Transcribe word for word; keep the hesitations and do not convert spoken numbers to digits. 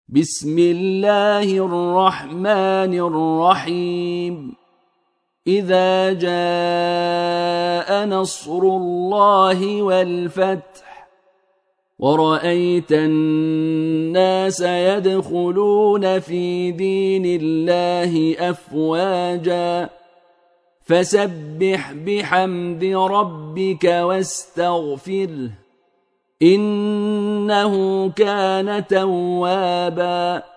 بسم الله الرحمن الرحيم إذا جاء نصر الله والفتح ورأيت الناس يدخلون في دين الله أفواجا فسبح بحمد ربك واستغفره إنه كان توابا